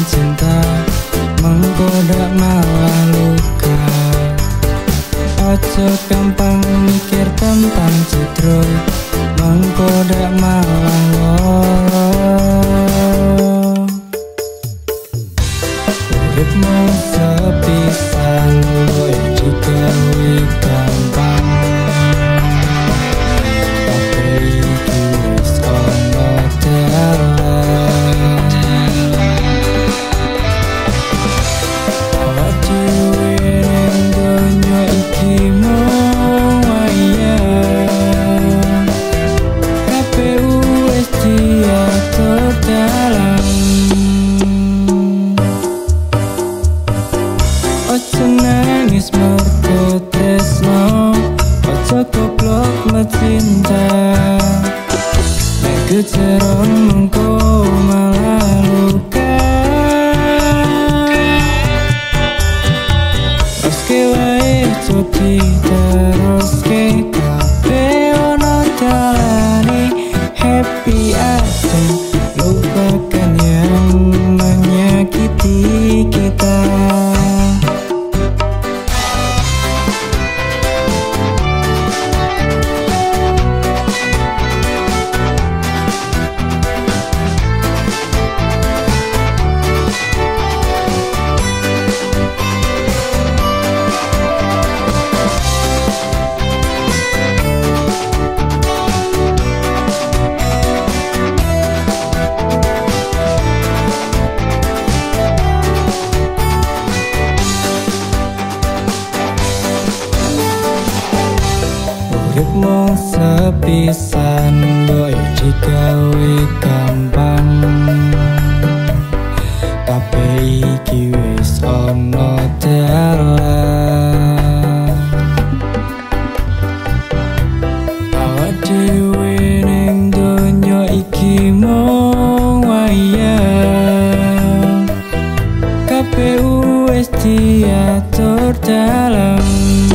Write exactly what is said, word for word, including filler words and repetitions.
cinta, menggoda malah luka. Ojo gampang mikir tentang citro, menggoda malah loro. Uripmu sepisan boy digawe gampang, tapi iki wis ono dalan. Awak dhewe ning donya iki mung wayang, kabeh wis diatur dalan. Ojo nangis mergo tresno, ojo goblok mencinta. Nek kejeron mengko malah luka. Terus wae cobi teruske, kabeh ono dalane. Happy aja, lupakan yang menyakiti kita. Uripmu sepisan boy digawe gampang, tapi iki wis ono dalan. Awak dhewe ning donya iki mung wayang, kabeh wis diatur dalan.